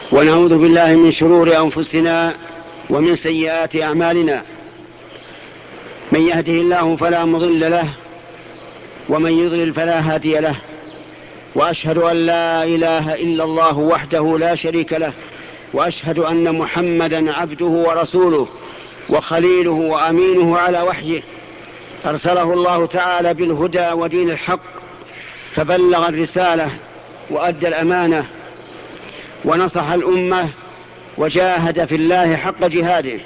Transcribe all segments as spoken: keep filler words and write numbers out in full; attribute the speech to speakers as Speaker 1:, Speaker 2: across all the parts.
Speaker 1: ونعوذ بالله من شرور أنفسنا ومن سيئات أعمالنا. من يهده الله فلا مضل له ومن يضلل فلا هادي له، وأشهد أن لا إله إلا الله وحده لا شريك له، وأشهد أن محمدا عبده ورسوله وخليله وأمينه على وحيه، أرسله الله تعالى بالهدى ودين الحق فبلغ الرسالة وأدى الأمانة ونصح الأمة وجاهد في الله حق جهاده،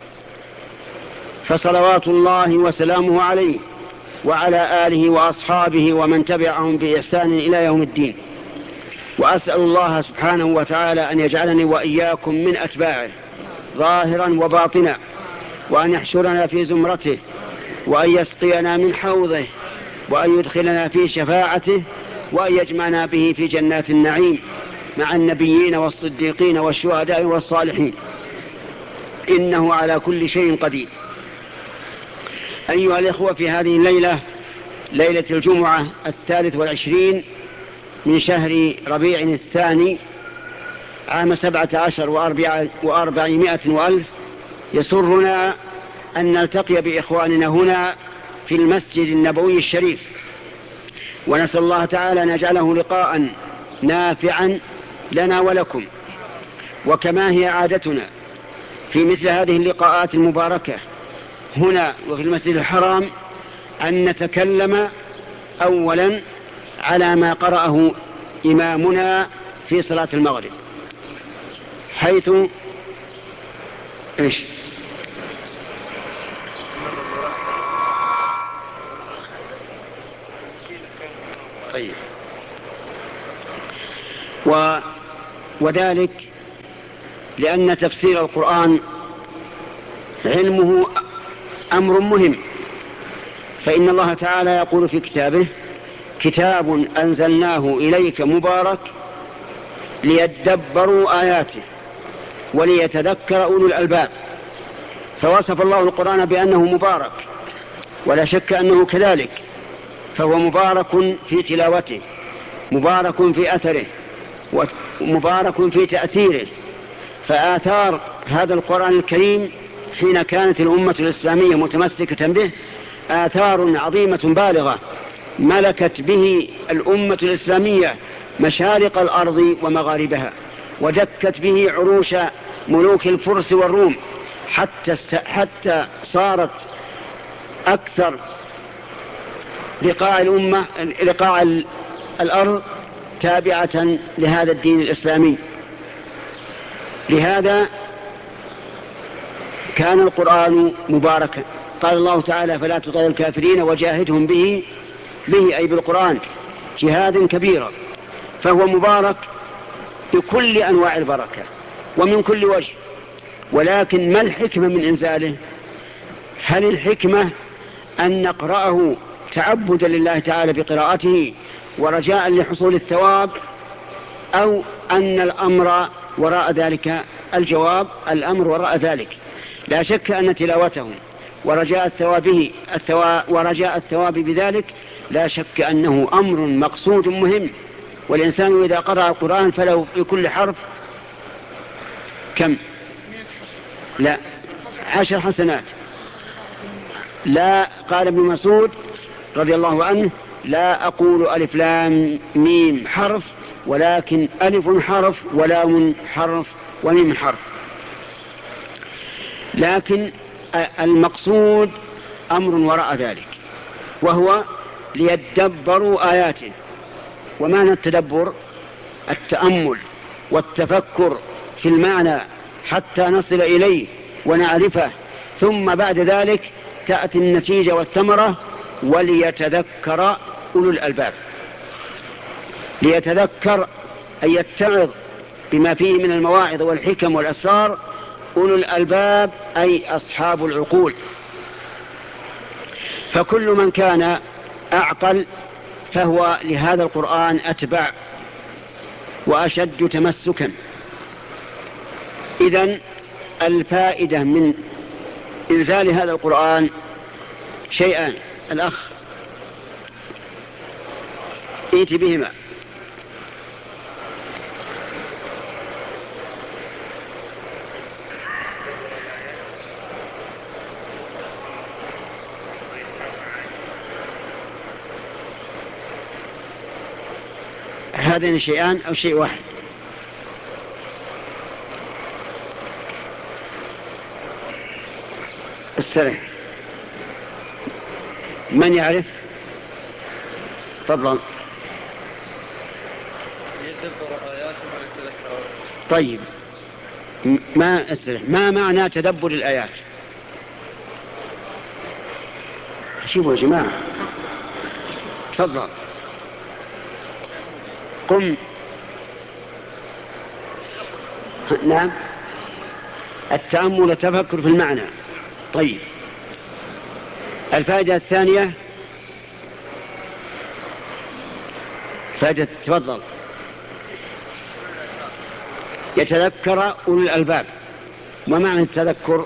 Speaker 1: فصلوات الله وسلامه عليه وعلى آله وأصحابه ومن تبعهم بإحسان إلى يوم الدين. وأسأل الله سبحانه وتعالى أن يجعلني وإياكم من أتباعه ظاهرا وباطنا، وأن يحشرنا في زمرته، وأن يسقينا من حوضه، وأن يدخلنا في شفاعته، وأن يجمعنا به في جنات النعيم مع النبيين والصديقين والشهداء والصالحين، إنه على كل شيء قدير. أيها الإخوة، في هذه الليلة، ليلة الجمعة الثالث والعشرين من شهر ربيع الثاني عام سبعة عشر وأربعمائة وألف، يسرنا أن نلتقي بإخواننا هنا في المسجد النبوي الشريف، ونسأل الله تعالى أن يجعله لقاء نافعا لنا ولكم. وكما هي عادتنا في مثل هذه اللقاءات المباركة هنا وفي المسجد الحرام، أن نتكلم أولا على ما قرأه إمامنا في صلاة المغرب، حيث إيش طيب و... وذلك لأن تفسير القرآن علمه أمر مهم، فإن الله تعالى يقول في كتابه: كتاب أنزلناه إليك مبارك ليدبروا آياته وليتذكر أولو الألباب. فوصف الله القرآن بأنه مبارك، ولا شك أنه كذلك، فهو مبارك في تلاوته، مبارك في أثره، ومبارك في تأثيره. فآثار هذا القرآن الكريم حين كانت الأمة الإسلامية متمسكة به آثار عظيمة بالغة، ملكت به الأمة الإسلامية مشارق الأرض ومغاربها، ودكت به عروش ملوك الفرس والروم، حتى, حتى صارت أكثر رقاع الأمة رقاع الأرض تابعة لهذا الدين الإسلامي. لهذا كان القرآن مباركا. قال الله تعالى: فلا تطع الكافرين وجاهدهم به به أي بالقرآن جهادا كبيرا. فهو مبارك بكل أنواع البركة ومن كل وجه. ولكن ما الحكمة من إنزاله؟ هل الحكمة أن نقرأه تعبدا لله تعالى بقراءته ورجاء لحصول الثواب، أو أن الأمر وراء ذلك؟ الجواب: الأمر وراء ذلك. لا شك أن تلاوته ورجاء الثواب الثواب ورجاء الثواب بذلك لا شك أنه أمر مقصود مهم. والإنسان إذا قرأ القرآن فله في كل حرف كم؟ لا عشر حسنات. لا، قال ابن مسعود رضي الله عنه: لا أقول ألف لام ميم حرف، ولكن ألف حرف ولام حرف وميم حرف. لكن المقصود أمر وراء ذلك، وهو ليدبروا آياته. ومعنى التدبر التأمل والتفكر في المعنى حتى نصل إليه ونعرفه، ثم بعد ذلك تأتي النتيجة والثمرة. وليتذكر أولو الألباب. ليتذكر أن يتعظ بما فيه من المواعظ والحكم والأسرار أولو الألباب، أي أصحاب العقول. فكل من كان أعقل فهو لهذا القرآن أتبع وأشد تمسكا. إذن الفائدة من إنزال هذا القرآن شيئان. الأخ ائت بهما. هذين شيئان أو شيء واحد؟ السلام، من يعرف؟ تفضل. طيب، ما أسرح ما معنى تدبر الآيات؟ شوفوا يا جماعة، تفضل قم. نعم، التأمل والتفكر في المعنى. طيب، الفائدة الثانية فائدة، تفضل. يتذكر أولي الألباب. ومعنى التذكر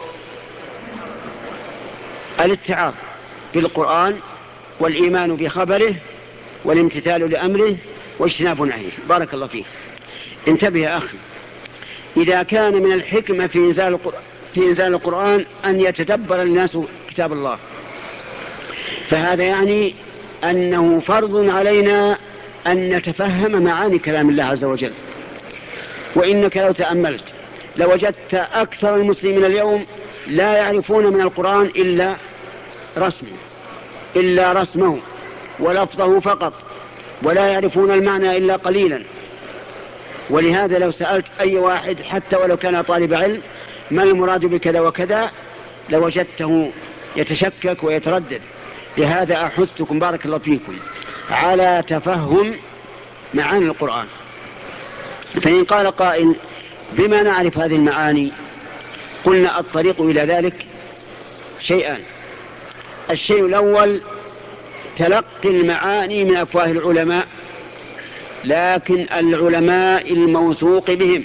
Speaker 1: الاتعاظ بالقرآن والإيمان بخبره والامتثال لأمره واجتناب نهيه. بارك الله فيك. انتبه يا أخي، إذا كان من الحكمة في إنزال القرآن, في إنزال القرآن أن يتدبر الناس كتاب الله، فهذا يعني أنه فرض علينا أن نتفهم معاني كلام الله عز وجل. وإنك لو تأملت لوجدت أكثر المسلمين اليوم لا يعرفون من القرآن إلا رسمه إلا رسمه ولفظه فقط، ولا يعرفون المعنى إلا قليلا. ولهذا لو سألت أي واحد حتى ولو كان طالب علم ما المراد بكذا وكذا لوجدته يتشكك ويتردد. لهذا أحثكم بارك الله فيكم على تفهم معاني القرآن. فإن قال قائل بما نعرف هذه المعاني؟ قلنا الطريق إلى ذلك شيئان. الشيء الأول تلقي المعاني من أفواه العلماء، لكن العلماء الموثوق بهم،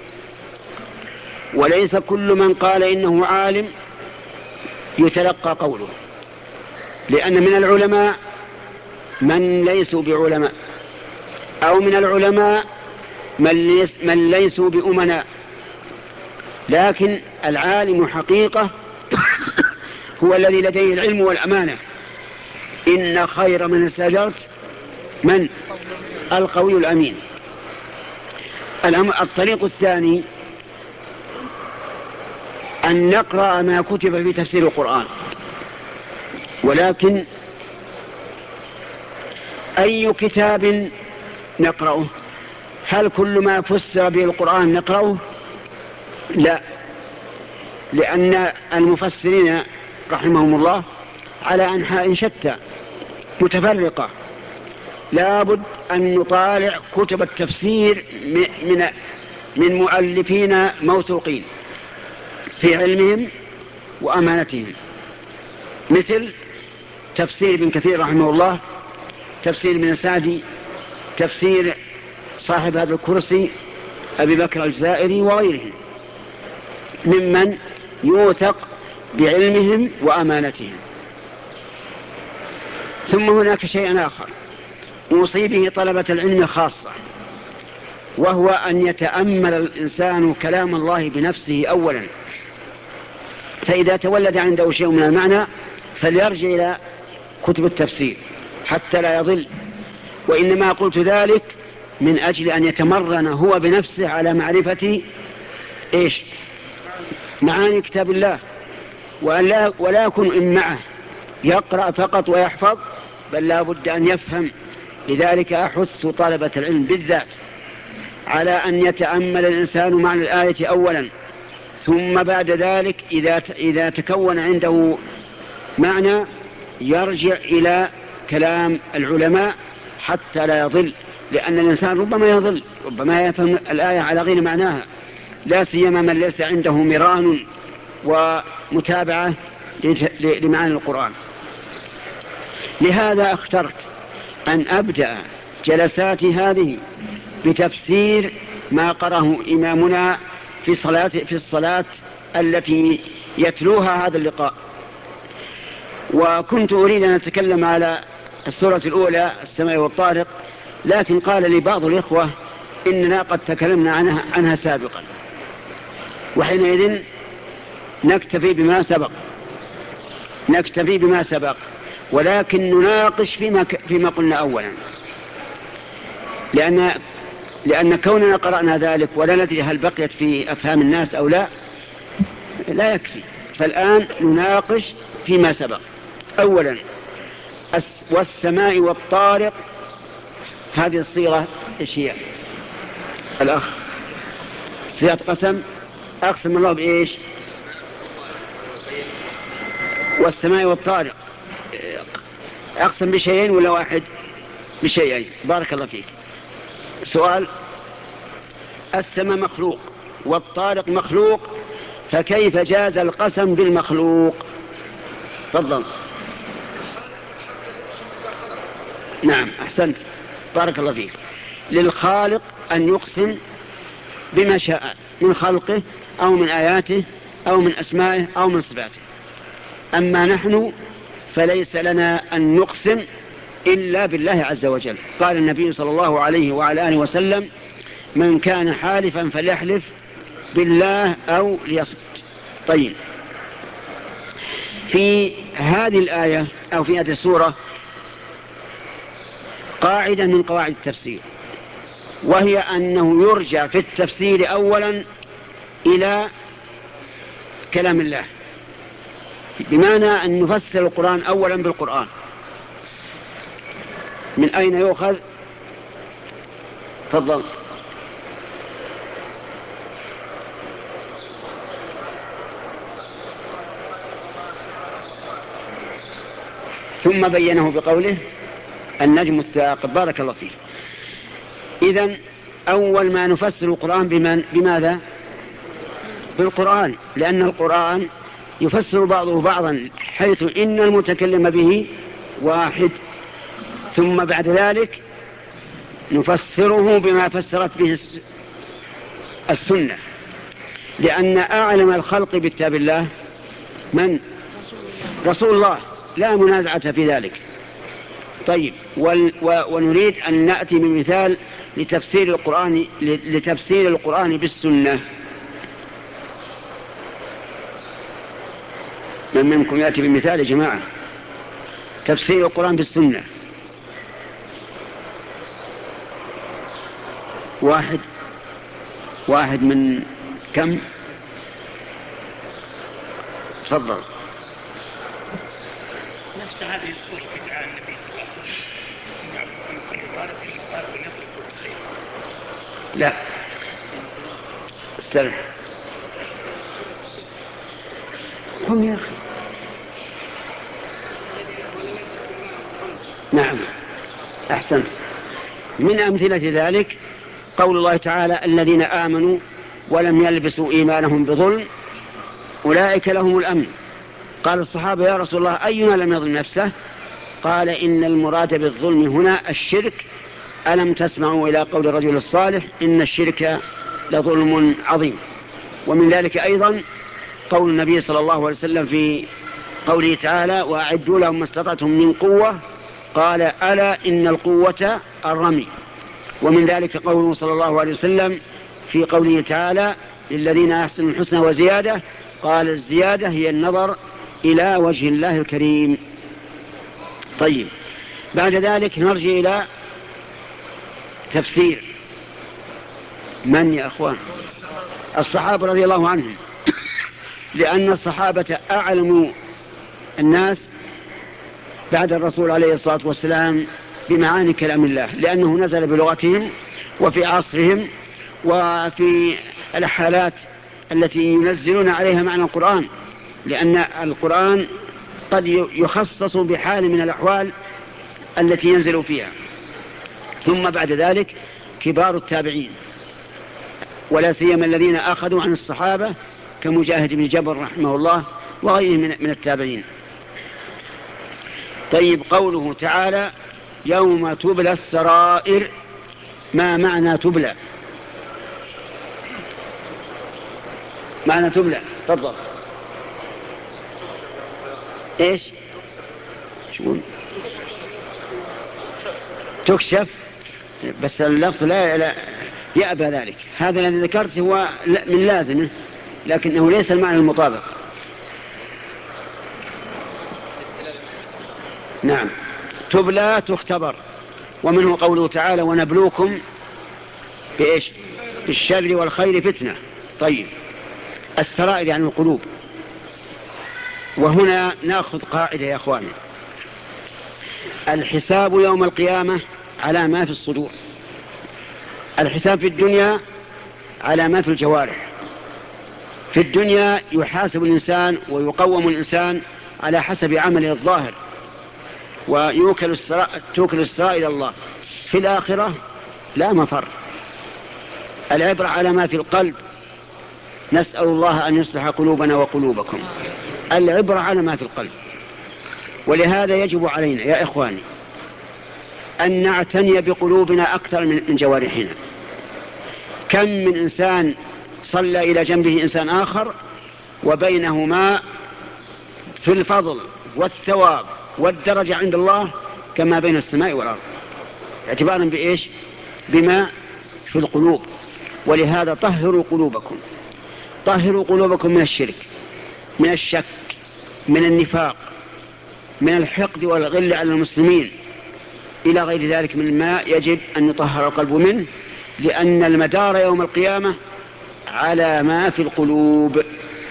Speaker 1: وليس كل من قال إنه عالم يتلقى قوله، لأن من العلماء من ليسوا بعلماء، أو من العلماء من, ليس من ليسوا بأمناء. لكن العالم حقيقة هو الذي لديه العلم والأمانة. إن خير من استأجرت من القوي الأمين. الطريق الثاني أن نقرأ ما كتب في تفسير القرآن، ولكن أي كتاب نقرأه؟ هل كل ما فسر به القرآن نقرأه؟ لا، لأن المفسرين رحمهم الله على أنحاء شتى متفرقة. لا بد أن نطالع كتب التفسير من من مؤلفين موثوقين في علمهم وأمانتهم، مثل تفسير ابن كثير رحمه الله، تفسير ابن سعدي، تفسير صاحب هذا الكرسي أبي بكر الجزائري وغيرهم ممن يوثق بعلمهم وأمانتهم. ثم هناك شيء آخر أوصي به طلبة العلم خاصة، وهو أن يتأمل الإنسان كلام الله بنفسه أولا، فإذا تولد عنده شيء من المعنى فليرجع إلى كتب التفسير حتى لا يضل. وإنما قلت ذلك من أجل أن يتمرن هو بنفسه على معرفة إيش؟ معاني كتاب الله، ولا, ولا يكون إن معه يقرأ فقط ويحفظ، بل لا بد أن يفهم. لذلك أحث طلبة العلم بالذات على أن يتأمل الإنسان معنى الآية أولا، ثم بعد ذلك إذا, إذا تكون عنده معنى يرجع إلى كلام العلماء حتى لا يضل. لأن الإنسان ربما يضل، ربما يفهم الآية على غير معناها، لا سيما من ليس عنده مران ومتابعة لمعاني القرآن. لهذا اخترت أن أبدأ جلساتي هذه بتفسير ما قرأه إمامنا في صلاة في الصلاة التي يتلوها هذا اللقاء. وكنت أريد أن أتكلم على السورة الأولى السماء والطارق، لكن قال لي بعض الإخوة إننا قد تكلمنا عنها, عنها سابقا، وحينئذ نكتفي بما سبق نكتفي بما سبق ولكن نناقش فيما, فيما قلنا أولا، لأن لأن كوننا قرأنا ذلك ولا ندري هل بقيت في أفهام الناس أو لا لا يكفي. فالآن نناقش فيما سبق. أولا والسماء والطارق، هذه الصيغة إيش هي؟ الأخ صيغة قسم، أقسم الله بإيش؟ والسماء والطارق، أقسم بشيئين ولا واحد؟ بشيئين. بارك الله فيك. سؤال: السماء مخلوق والطارق مخلوق، فكيف جاز القسم بالمخلوق؟ تفضل. نعم أحسنت، بارك الله فيك. للخالق أن يقسم بما شاء من خلقه أو من آياته أو من أسمائه أو من صفاته. أما نحن فليس لنا أن نقسم إلا بالله عز وجل. قال النبي صلى الله عليه وعلى آله وسلم: من كان حالفا فليحلف بالله أو ليصمت. طيب، في هذه الآية أو في هذه السورة قاعدة من قواعد التفسير، وهي أنه يرجع في التفسير أولا إلى كلام الله، بمعنى أن نفسر القرآن أولا بالقرآن. من أين يؤخذ؟ تفضل. ثم بينه بقوله النجم الثاقب. بارك الله فيه. إذن أول ما نفسر القرآن بمن بماذا؟ بالقرآن، لأن القرآن يفسر بعضه بعضا، حيث إن المتكلم به واحد. ثم بعد ذلك نفسره بما فسرت به السنة، لأن أعلم الخلق بكتاب الله من؟ رسول الله، لا منازعة في ذلك. طيب، ونريد أن نأتي بمثال لتفسير القرآن لتفسير القرآن بالسنة. من منكم يأتي بمثال يا جماعة تفسير القرآن بالسنة؟ واحد واحد من كم؟ تفضل.
Speaker 2: نفس هذه الصورة في دعاء النبي صلى الله عليه وسلم.
Speaker 1: لا استرح. قم يا أخي. نعم أحسنت. من أمثلة ذلك قول الله تعالى: الذين آمنوا ولم يلبسوا إيمانهم بظلم أولئك لهم الأمن. قال الصحابة: يا رسول الله أينا لم يظلم نفسه؟ قال: إن المراد بالظلم هنا الشرك. ألم تسمعوا إلى قول الرجل الصالح: إن الشرك لظلم عظيم. ومن ذلك أيضا قول النبي صلى الله عليه وسلم في قوله تعالى: وأعدوا لهم ما استطعتم من قوة. قال: ألا إن القوة الرمي. ومن ذلك قوله صلى الله عليه وسلم في قوله تعالى: للذين أحسنوا الحسنى وزيادة. قال: الزيادة هي النظر إلى وجه الله الكريم. طيب، بعد ذلك نرجع إلى تفسير من يا أخوان؟ الصحابة رضي الله عنهم، لأن الصحابة أعلم الناس بعد الرسول عليه الصلاة والسلام بمعاني كلام الله، لأنه نزل بلغتهم وفي عصرهم وفي الحالات التي ينزلون عليها معنى القرآن، لأن القرآن قد يخصص بحال من الأحوال التي ينزل فيها. ثم بعد ذلك كبار التابعين، ولا سيما الذين أخذوا عن الصحابة كمجاهد بن جبر رحمه الله وغيره من التابعين. طيب، قوله تعالى: يوم تبلى السرائر. ما معنى تبلى؟ معنى تبلى، تفضل. ايش؟ شو تكشف؟ بس اللفظ لا, لا يأبى ذلك. هذا الذي ذكرت هو من لازمه، لكنه ليس المعنى المطابق. نعم، تبلى تختبر. ومنه قوله تعالى: ونبلوكم بإيش؟ بالشر والخير فتنة. طيب، السرائر يعني القلوب. وهنا نأخذ قاعدة يا أخواني: الحساب يوم القيامة على ما في الصدور، الحساب في الدنيا على ما في الجوارح. في الدنيا يحاسب الإنسان ويقوم الإنسان على حسب عمله الظاهر، ويوكل السرائر توكل السرائر إلى الله. في الآخرة لا مفر، العبرة على ما في القلب. نسأل الله أن يصلح قلوبنا وقلوبكم. العبرة على ما في القلب. ولهذا يجب علينا يا إخواني أن نعتني بقلوبنا أكثر من جوارحنا. كم من إنسان صلى إلى جنبه إنسان آخر وبينهما في الفضل والثواب والدرجة عند الله كما بين السماء والأرض، اعتبارا بإيش؟ بما في القلوب. ولهذا طهروا قلوبكم، طهروا قلوبكم من الشرك، من الشك، من النفاق، من الحقد والغل على المسلمين، إلى غير ذلك من ما يجب أن يطهر القلب منه، لأن المدار يوم القيامة على ما في القلوب.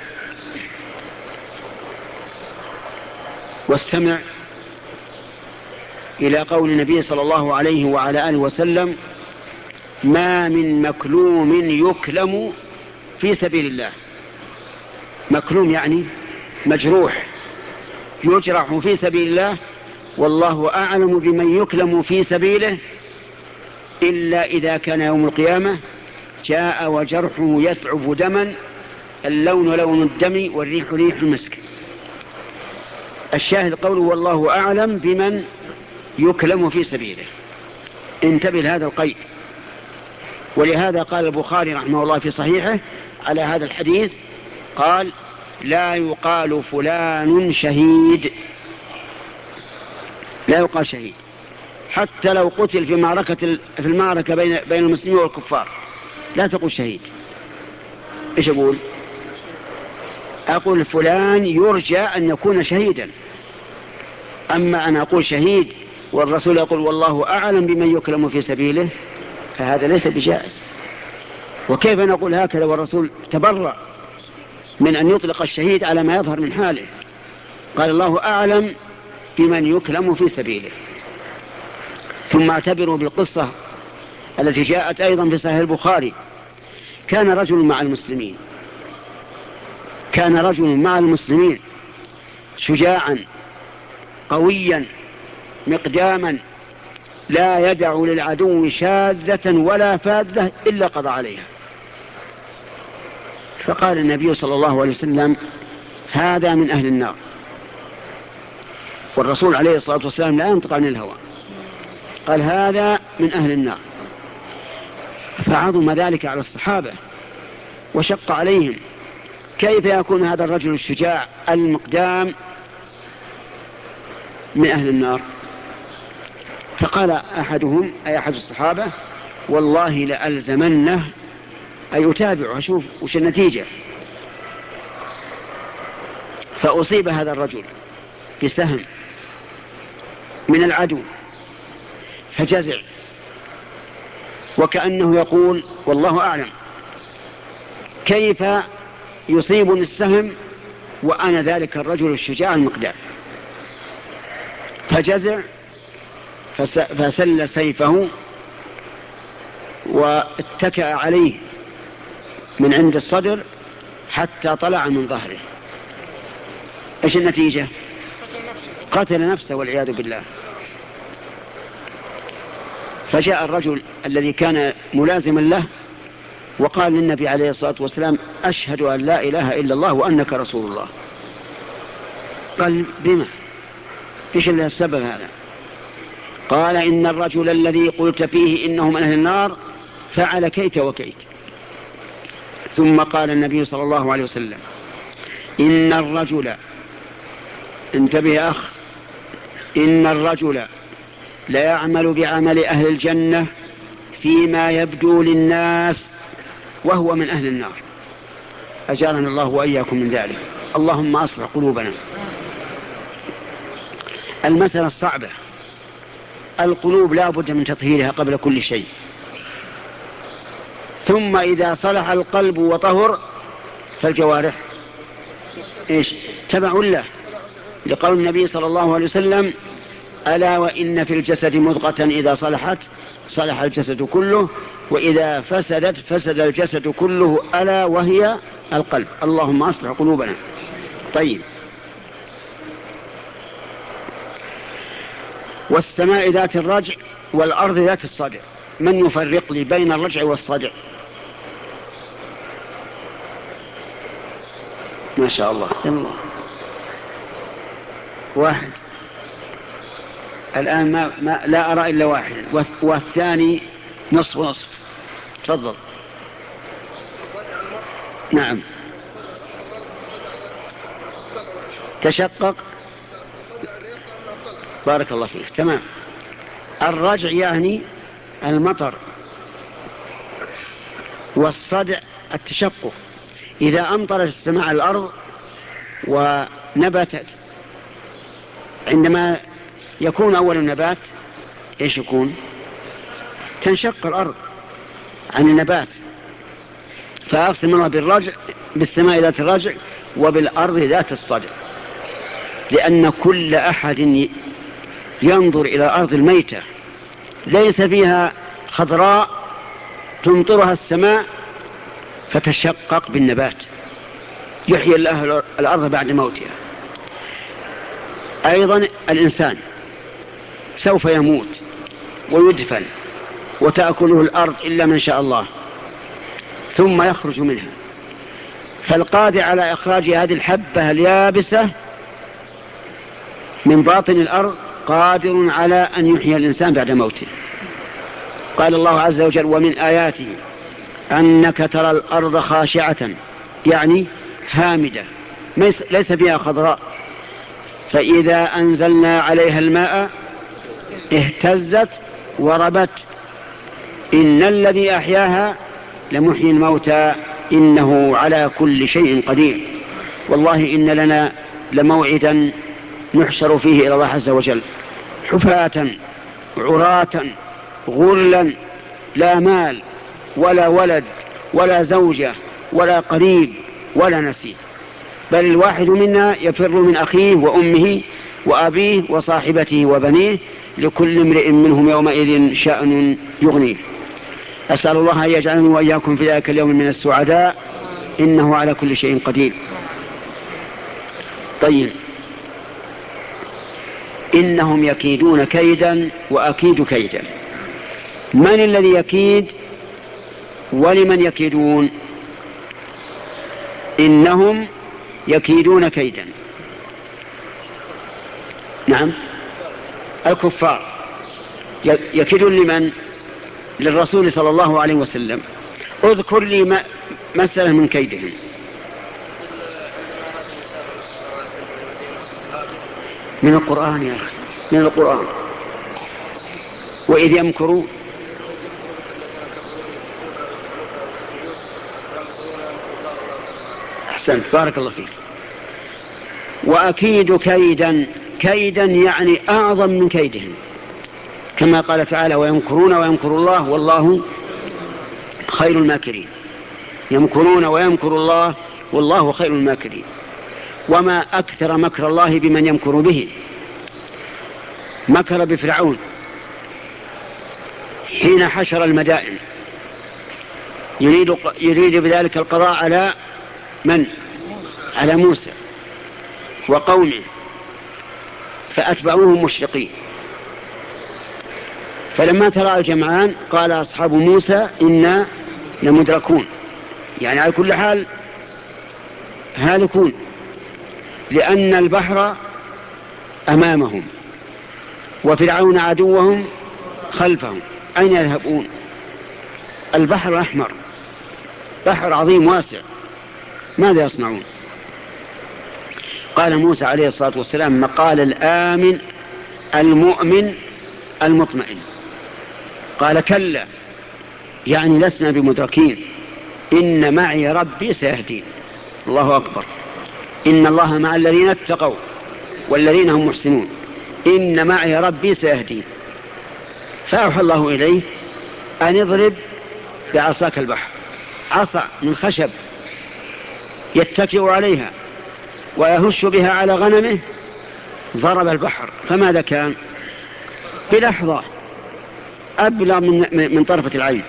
Speaker 1: واستمع إلى قول النبي صلى الله عليه وعلى آله وسلم: ما من مكلوم يكلم في سبيل الله. مكلوم يعني مجروح، يجرح في سبيل الله، والله أعلم بمن يكلم في سبيله، إلا إذا كان يوم القيامة جاء وجرحه يثعب دما، اللون لون الدم والريح ريح المسك. الشاهد قوله والله أعلم بمن يكلم في سبيله. انتبه لهذا القيد. ولهذا قال البخاري رحمه الله في صحيحه على هذا الحديث، قال: لا يقال فلان شهيد، لا يقال شهيد حتى لو قتل في معركة في المعركة بين بين المسلمين والكفار، لا تقول شهيد. ايش اقول؟ اقول فلان يرجى ان يكون شهيدا. اما انا اقول شهيد والرسول يقول والله اعلم بمن يكلم في سبيله، فهذا ليس بجائز. وكيف نقول هكذا والرسول تبرأ من ان يطلق الشهيد على ما يظهر من حاله؟ قال الله اعلم بمن يكلم في سبيله. ثم اعتبروا بالقصة التي جاءت أيضا في صحيح البخاري. كان رجل مع المسلمين كان رجل مع المسلمين شجاعا قويا مقداما، لا يدع للعدو شاذة ولا فاذة إلا قضى عليها. فقال النبي صلى الله عليه وسلم: هذا من أهل النار. والرسول عليه الصلاة والسلام لا ينطق عن الهوى، قال: هذا من أهل النار. فعظم ذلك على الصحابة وشق عليهم، كيف يكون هذا الرجل الشجاع المقدام من أهل النار؟ فقال أحدهم أي أحد الصحابة: والله لألزمنه، أي أتابعه أشوف وش النتيجة. فأصيب هذا الرجل بسهم من العدو فجزع، وكأنه يقول والله أعلم كيف يصيبني السهم وأنا ذلك الرجل الشجاع المقدام. فجزع فسل سيفه واتكأ عليه من عند الصدر حتى طلع من ظهره. ايش النتيجة؟ قتل نفسه والعياذ بالله. فجاء الرجل الذي كان ملازما له وقال للنبي عليه الصلاة والسلام: أشهد أن لا إله إلا الله وأنك رسول الله. قال: بما؟ إيش السبب هذا؟ قال: إن الرجل الذي قلت فيه إنه من أهل النار فعل كيت وكيت. ثم قال النبي صلى الله عليه وسلم: إن الرجل، انتبه يا أخ، إن الرجل لا يعمل بعمل أهل الجنة فيما يبدو للناس وهو من أهل النار. أجارنا الله وإياكم من ذلك. اللهم أصلح قلوبنا. المسألة الصعبة، القلوب لا بد من تطهيرها قبل كل شيء. ثم إذا صلح القلب وطهر فالجوارح إيش تبع له، لقول النبي صلى الله عليه وسلم: ألا وإن في الجسد مضغة إذا صلحت صلح الجسد كله، وإذا فسدت فسد الجسد كله، ألا وهي القلب. اللهم أصلح قلوبنا. طيب، والسماء ذات الرجع والأرض ذات الصدع، من يفرق لي بين الرجع والصدع؟ ما شاء الله. الله واحد الآن ما, ما لا أرى إلا واحد، والثاني نصف نصف. تفضل. نعم. تشقق. بارك الله فيك. تمام. الرجع يعني المطر، والصدع التشقق. إذا أمطرت السماء على الأرض ونبتت، عندما يكون أول النبات إيش يكون؟ تنشق الأرض عن النبات. فأقسم الله بالرجع، بالسماء ذات الرجع وبالأرض ذات الصدع، لأن كل أحد ينظر إلى الأرض الميتة ليس فيها خضراء تمطرها السماء فتشقق بالنبات، يحيي الله الأرض بعد موتها. أيضا الإنسان سوف يموت ويدفن وتأكله الأرض إلا من شاء الله، ثم يخرج منها. فالقادر على إخراج هذه الحبة اليابسة من باطن الأرض قادر على أن يحيي الإنسان بعد موته. قال الله عز وجل: ومن آياته أنك ترى الأرض خاشعة، يعني هامدة ليس فيها خضراء، فإذا أنزلنا عليها الماء اهتزت وربت، إن الذي أحياها لمحيي الموتى إنه على كل شيء قدير. والله إن لنا لموعدا نحشر فيه إلى الله عز وجل حفاة عراة غرلا، لا مال ولا ولد ولا زوجة ولا قريب ولا نسيب، بل الواحد منا يفر من أخيه وأمه وأبيه وصاحبته وبنيه، لكل امرئ منهم يومئذ شأن يغنيه. أسأل الله أن يجعلني وإياكم في ذلك اليوم من السعداء، إنه على كل شيء قدير. طيب، إنهم يكيدون كيدا وأكيد كيدا. من الذي يكيد ولمن يكيدون؟ إنهم يكيدون كيدا. نعم، الكفار يكيدون لمن؟ للرسول صلى الله عليه وسلم. اذكر لي مسألة من كيدهم. من القرآن يا أخي، من القرآن. وإذ يمكروا أحسنت، بارك الله فيك. وأكيد كيدا، كيدا يعني أعظم من كيدهم، كما قال تعالى: ويمكرون ويمكر الله والله خير الماكرين. يمكرون ويمكر الله والله خير الماكرين. وما أكثر مكر الله بمن يمكر به. مكر بفرعون حين حشر المدائن، يريد, يريد بذلك القضاء على من؟ على موسى وقومه، فأتبعوهم مشرقين. فلما ترى الجمعان قال أصحاب موسى إنا لمدركون، يعني على كل حال هالكون، لأن البحر أمامهم وفرعون عدوهم خلفهم، أين يذهبون؟ البحر الأحمر بحر عظيم واسع، ماذا يصنعون؟ قال موسى عليه الصلاة والسلام مقال الآمن المؤمن المطمئن، قال: كلا، يعني لسنا بمدركين، إن معي ربي سيهدين. الله أكبر. إن الله مع الذين اتقوا والذين هم محسنون، إن معي ربي سيهدين. فأوحى الله إليه أن اضرب بعصاك البحر، عصا من خشب يتكئ عليها ويهش بها على غنمه ضرب البحر، فماذا كان؟ بلحظة أبلغ من, من طرفة العين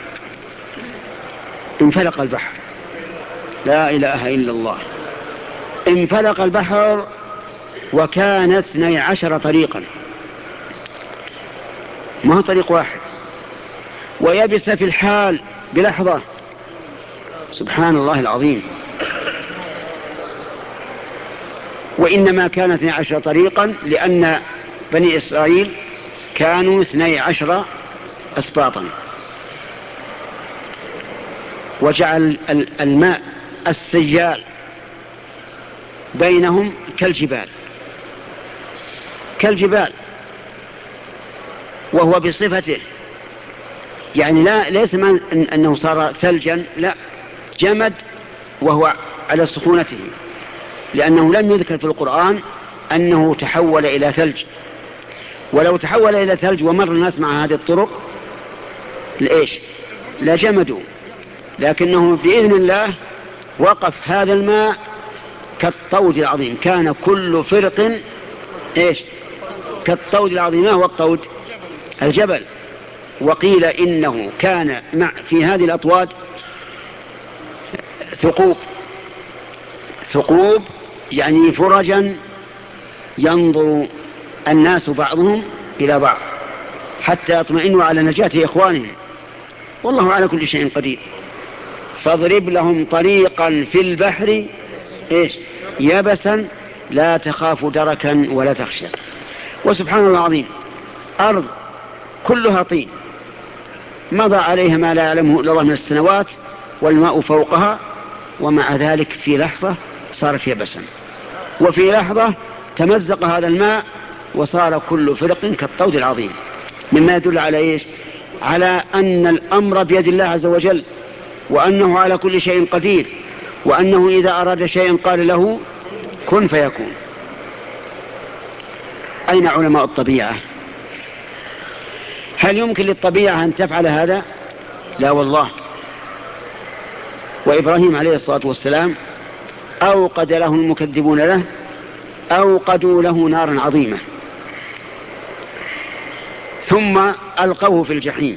Speaker 1: انفلق البحر. لا إله إلا الله. انفلق البحر وكان اثني عشر طريقا، ما هو طريق واحد، ويبس في الحال بلحظة. سبحان الله العظيم. وإنما كان اثني عشر طريقا لأن بني إسرائيل كانوا اثني عشر أسباطا، وجعل الماء السيال بينهم كالجبال كالجبال وهو بصفته، يعني لا ليس من أنه صار ثلجا، لا، جمد وهو على سخونته، لأنه لم يذكر في القرآن أنه تحول إلى ثلج. ولو تحول إلى ثلج ومر الناس مع هذه الطرق لإيش؟ لا جمدوا، لكنه بإذن الله وقف هذا الماء كالطود العظيم. كان كل فرق إيش؟ كالطود العظيم. ما هو الطود؟ الجبل. وقيل إنه كان مع في هذه الأطواد ثقوب ثقوب يعني فرجا ينظر الناس بعضهم إلى بعض حتى يطمئنوا على نجاة إخوانهم، والله على كل شيء قدير. فاضرب لهم طريقا في البحر إيش؟ يبسا لا تخاف دركا ولا تخشى. وسبحان الله العظيم، أرض كلها طين مضى عليها ما لا يعلمه إلا الله من السنوات، والماء فوقها، ومع ذلك في لحظة صارت يبسا، وفي لحظة تمزق هذا الماء وصار كل فرق كالطود العظيم. مما يدل على إيش؟ على أن الأمر بيد الله عز وجل، وأنه على كل شيء قدير، وأنه إذا أراد شيئا قال له كن فيكون. أين علماء الطبيعة؟ هل يمكن للطبيعة أن تفعل هذا؟ لا والله. وإبراهيم عليه الصلاة والسلام أوقد له المكذبون له أوقدوا له نارا عظيمة ثم ألقوه في الجحيم.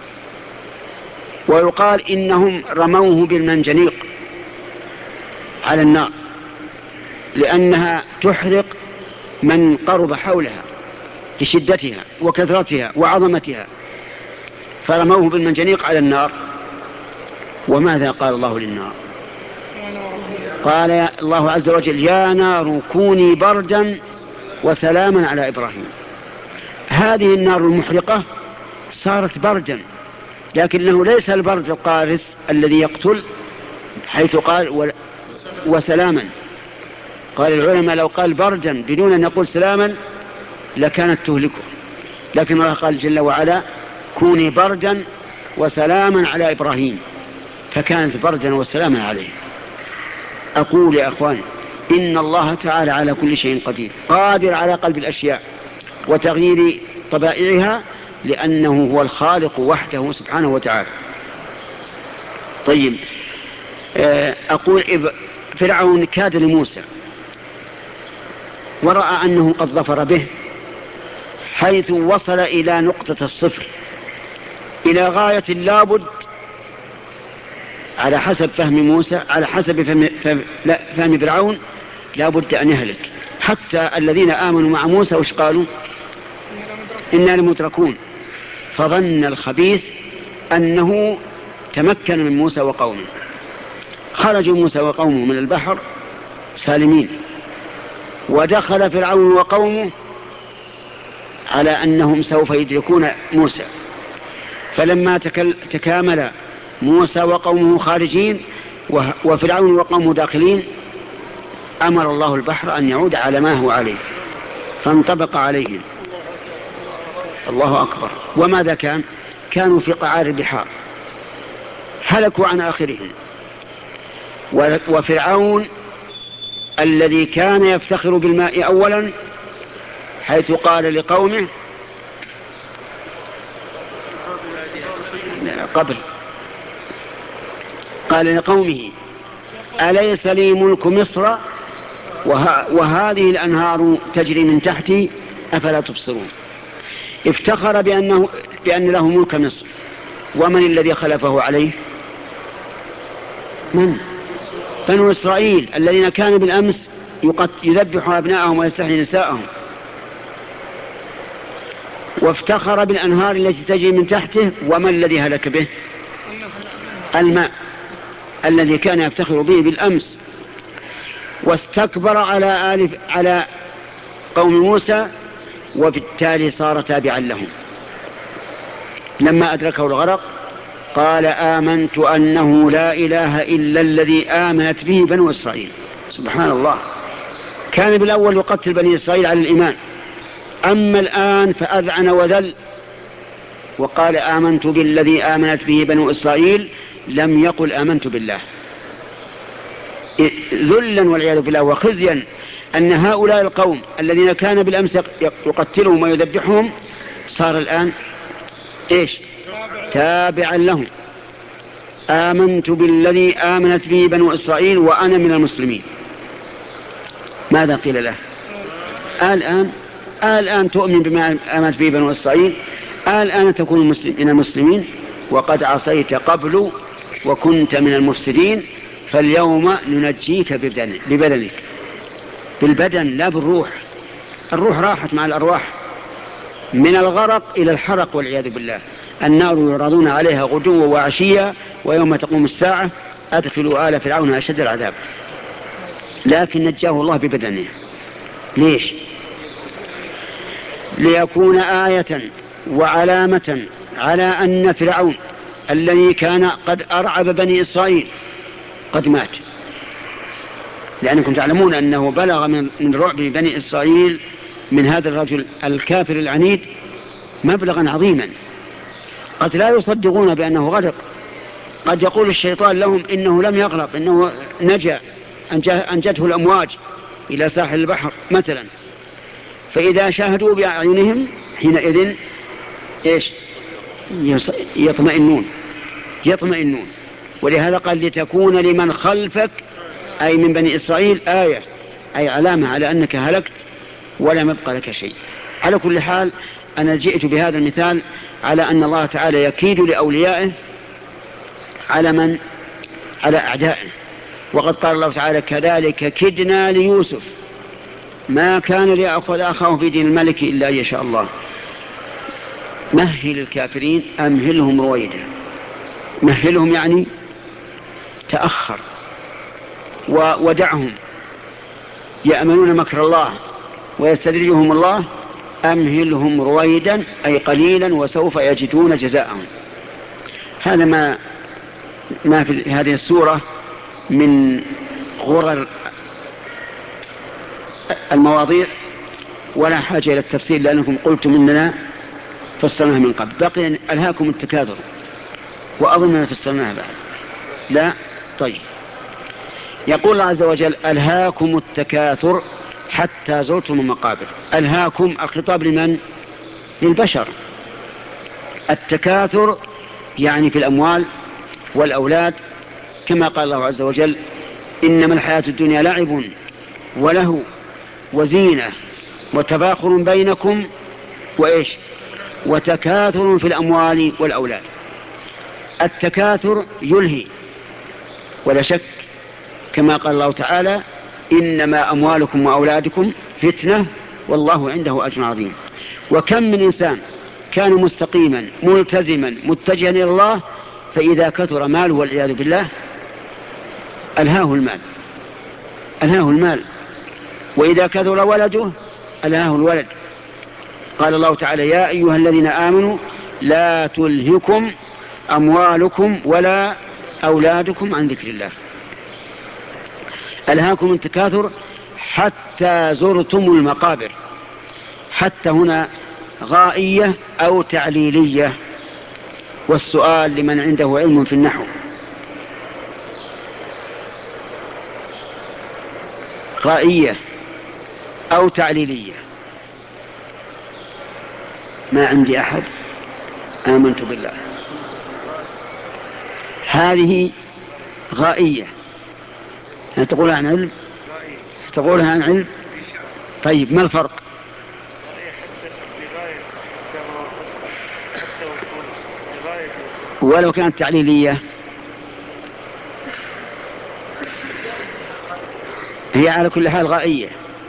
Speaker 1: ويقال إنهم رموه بالمنجنيق على النار لأنها تحرق من قرب حولها لشدتها وكثرتها وعظمتها، فرموه بالمنجنيق على النار. وماذا قال الله للنار؟ قال الله عز وجل يا نار كوني بردا وسلاما على إبراهيم. هذه النار المحرقة صارت بردا، لكنه ليس البرد القارس الذي يقتل، حيث قال وسلاما. قال العلماء لو قال بردا بدون أن يقول سلاما لكانت تهلكه، لكن الله قال جل وعلا كوني بردا وسلاما على إبراهيم، فكانت بردا وسلاما عليه. أقول يا أخواني إن الله تعالى على كل شيء قدير، قادر على قلب الأشياء وتغيير طبائعها، لأنه هو الخالق وحده سبحانه وتعالى. طيب، أقول فرعون كاد لموسى ورأى أنه قد ظفر به، حيث وصل إلى نقطة الصفر، إلى غاية لابد على حسب فهم موسى، على حسب فهم, فهم فرعون لابد أن يهلك. حتى الذين آمنوا مع موسى وش قالوا؟ إنا لمدركون. فظن الخبيث أنه تمكن من موسى وقومه، خرج موسى وقومه من البحر سالمين، ودخل فرعون وقومه على أنهم سوف يدركون موسى. فلما تكامل موسى وقومه خارجين وفرعون وقومه داخلين، أمر الله البحر أن يعود على ما هو عليه، فانطبق عليهم. الله أكبر. وماذا كان؟ كانوا في قعار البحار، هلكوا عن آخرهم. وفرعون الذي كان يفتخر بالماء أولا، حيث قال لقومه قبل قال لقومه أليس لي ملك مصر وه... وهذه الأنهار تجري من تحتي أفلا تبصرون. افتخر بأنه بأن له ملك مصر، ومن الذي خلفه عليه؟ من؟ بنو إسرائيل الذين كانوا بالأمس يذبحوا أبناءهم ويستحيي نساءهم. وافتخر بالأنهار التي تجري من تحته، وما الذي هلك به؟ الماء الذي كان يفتخر به بالأمس. واستكبر على آل على قوم موسى، وبالتالي صار تابعا لهم. لما أدركه الغرق قال آمنت أنه لا إله إلا الذي آمنت به بنو إسرائيل. سبحان الله، كان بالأول يقتل بني إسرائيل على الإيمان، أما الآن فأذعن وذل وقال آمنت بالذي آمنت به بنو إسرائيل، لم يقل آمنت بالله. ذلا والعياذ بالله وخزيا أن هؤلاء القوم الذين كان بالأمس يقتلهم ويذبحهم صار الآن إيش؟ تابعا لهم. آمنت بالذي آمنت به بنو إسرائيل وأنا من المسلمين. ماذا قيل له؟ الآن الآن تؤمن بما آمنت به بنو إسرائيل، الآن تكون مسلم من المسلمين، وقد عصيت قبل وكنت من المفسدين، فاليوم ننجيك ببدنك. بالبدن لا بالروح. الروح راحت مع الأرواح من الغرق إلى الحرق والعياذ بالله. النار يعرضون عليها غدوا وعشيا ويوم تقوم الساعة أدخلوا آل فرعون أشد العذاب. لكن نجاه الله ببدنه. ليش؟ ليكون آية وعلامة على أن فرعون الذي كان قد أرعب بني إسرائيل قد مات، لأنكم تعلمون أنه بلغ من رعب بني إسرائيل من هذا الرجل الكافر العنيد مبلغا عظيما، قد لا يصدقون بأنه غرق. قد يقول الشيطان لهم إنه لم يغرق، إنه نجا، أنجته الأمواج إلى ساحل البحر مثلا. فإذا شاهدوا بأعينهم حينئذ إيش؟ يطمئنون يطمئنون ولهذا قال لتكون لمن خلفك أي من بني إسرائيل آية، أي علامة على أنك هلكت ولم يبقى لك شيء. على كل حال أنا جئت بهذا المثال على أن الله تعالى يكيد لأوليائه على من؟ على أعدائه. وقد قال الله تعالى كذلك كدنا ليوسف ما كان ليأخذ أخاه في دين الملك إلا أن يشاء الله. مهل الكافرين أمهلهم رويدا. مهلهم يعني تأخر ودعهم يأمنون مكر الله ويستدرجهم الله. أمهلهم رويدا أي قليلا وسوف يجدون جزاءهم. هذا ما ما في هذه السورة من غرر المواضيع، ولا حاجة إلى التفسير لأنكم قلتم إننا فسرناها من قبل. بقي ألهاكم التكاثر، وأظننا فسرناها بعد. لا؟ طيب. يقول الله عز وجل ألهاكم التكاثر حتى زرتم المقابر. ألهاكم الخطاب لمن؟ للبشر. التكاثر يعني في الأموال والأولاد، كما قال الله عز وجل إنما الحياة الدنيا لعب وله وزينة وتفاخر بينكم وإيش؟ وتكاثر في الأموال والأولاد. التكاثر يلهي ولا شك، كما قال الله تعالى إنما أموالكم وأولادكم فتنة والله عنده أجر عظيم. وكم من إنسان كان مستقيما ملتزما متجها إلى الله، فإذا كثر ماله والعياذ بالله ألهاه المال ألهاه المال وإذا كثر ولده ألهاه الولد. قال الله تعالى يا أيها الذين آمنوا لا تلهكم أموالكم ولا أولادكم عن ذكر الله. ألهاكم التكاثر حتى زرتم المقابر. حتى هنا غائية أو تعليلية، والسؤال لمن عنده علم في النحو. غائية أو تعليلية؟ ما عندي أحد. آمنت بالله. هذه غائية. يعني تقولها عن علم، تقولها عن علم. طيب ما الفرق؟ ولو كانت تعليلية هي على كل حال غائية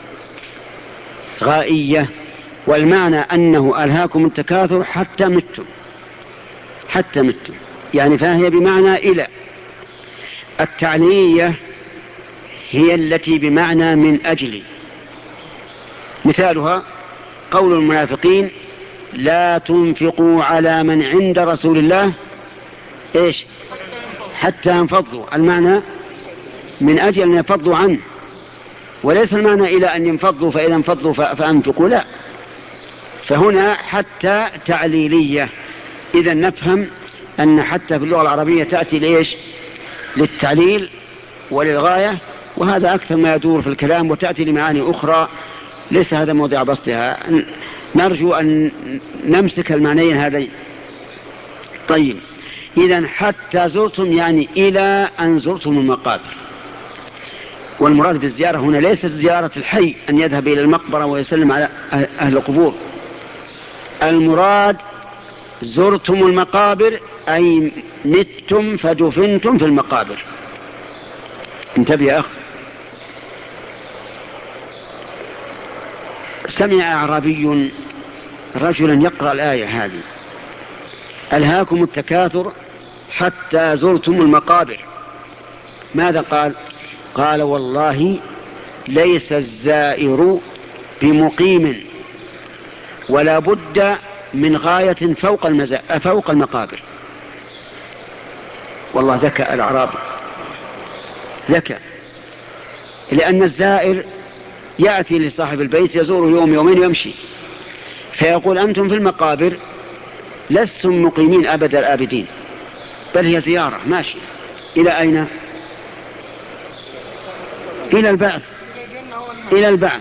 Speaker 1: غائية. والمعنى أنه ألهاكم التكاثر حتى متم، حتى متم يعني فهي بمعنى إلى. التعليلية هي التي بمعنى من أجل. مثالها قول المنافقين لا تنفقوا على من عند رسول الله إيش حتى ينفضوا. المعنى من أجل أن ينفضوا عنه، وليس المعنى إلى أن ينفضوا فإذا انفضوا فأنفقوا، لا. فهنا حتى تعليلية. إذا نفهم أن حتى في اللغة العربية تأتي لإيش للتعليل وللغاية، وهذا أكثر ما يدور في الكلام، وتأتي لمعاني أخرى ليس هذا موضع بسطها. نرجو أن نمسك المعنيين هذين. طيب إذن حتى زرتم يعني إلى أن زرتم المقابر. والمراد بالزيارة هنا ليس زيارة الحي أن يذهب إلى المقبرة ويسلم على أهل القبور. المراد زرتم المقابر أي متم فدفنتم في المقابر. انتبه يا أخ. سمع أعرابي رجلا يقرأ الآية هذه ألهاكم التكاثر حتى زرتم المقابر. ماذا قال؟ قال والله ليس الزائر بمقيم ولا بد من غاية فوق, المزا... فوق المقابر. والله ذكى الأعرابي، ذكى، لأن الزائر يأتي لصاحب البيت يزوره يوم يومين ويمشي، فيقول أنتم في المقابر لستم مقيمين أبد الآبدين، بل هي زيارة ماشي. إلى أين؟ إلى البعث، إلى البعث.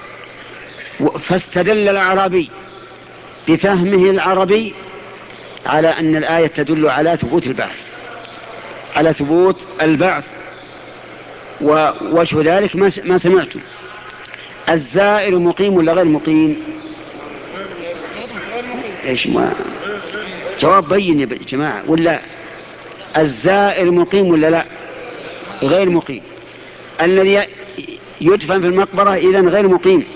Speaker 1: فاستدل الأعرابي بفهمه العربي على أن الآية تدل على ثبوت البعث، على ثبوت البعث. ووجه ذلك ما سمعتم. الزائر مقيم ولا غير مقيم؟ إيش ما جواب بين يا جماعة. ولا الزائر مقيم ولا لا؟ غير مقيم. الذي يدفن في المقبرة إذن غير مقيم.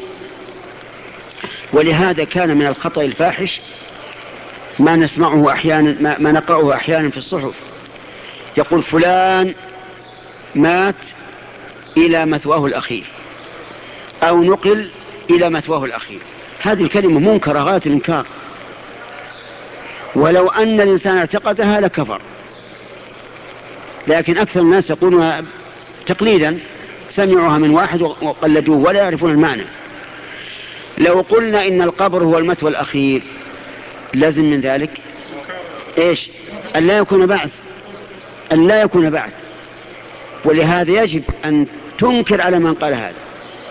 Speaker 1: ولهذا كان من الخطأ الفاحش ما نسمعه أحيانا، ما, ما نقرأه أحيانا في الصحف، يقول فلان مات إلى مثواه الأخير أو نقل إلى مثواه الأخير. هذه الكلمة منكرة غاية الإنكار، ولو أن الإنسان اعتقدها لكفر. لكن أكثر الناس يقولون تقليدا، سمعوها من واحد وقلدوه ولا يعرفون المعنى. لو قلنا إن القبر هو المثوى الأخير لازم من ذلك إيش؟ أن لا يكون بعث، أن لا يكون بعث. ولهذا يجب أن تنكر على من قال هذا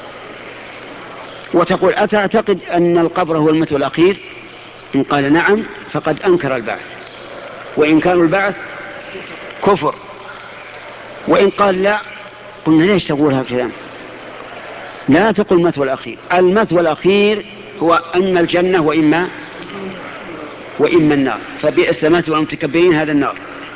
Speaker 1: وتقول أتعتقد أن القبر هو المثوى الأخير؟ إن قال نعم فقد أنكر البعث، وإن كان البعث كفر. وإن قال لا قلنا ليش تقول هذا الكلام؟ لا تقل المثوى الأخير. المثوى الأخير هو أن الجنة وإما وإما النار، فبئس مثوى المتكبرين هذا النار.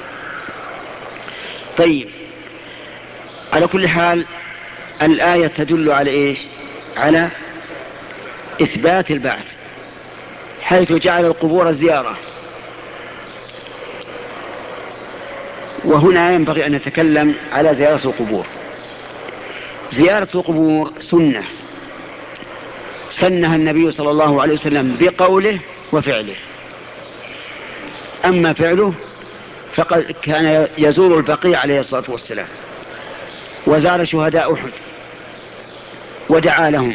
Speaker 1: طيب على كل حال الآية تدل على إيش؟ على إثبات البعث، حيث جعل القبور زيارة. وهنا ينبغي أن نتكلم على زيارة القبور. زيارة القبور سنة سنها النبي صلى الله عليه وسلم بقوله وفعله. أما فعله فقد كان يزور البقيع عليه الصلاة والسلام، وزار شهداء أحد ودعا لهم.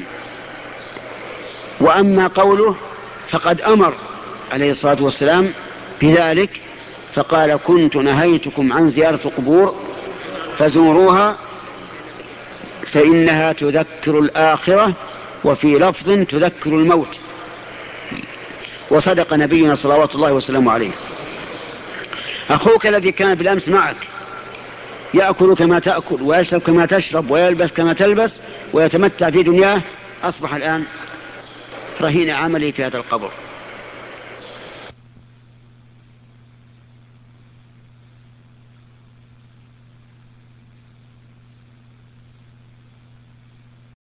Speaker 1: وأما قوله فقد أمر عليه الصلاة والسلام بذلك، فقال كنت نهيتكم عن زيارة القبور فزوروها فإنها تذكر الآخرة، وفي لفظ تذكر الموت. وصدق نبينا صلوات الله وسلامه عليه. أخوك الذي كان بالأمس معك يأكل كما تأكل ويشرب كما تشرب ويلبس كما تلبس ويتمتع في دنياه، أصبح الآن رهين عملي في هذا القبر.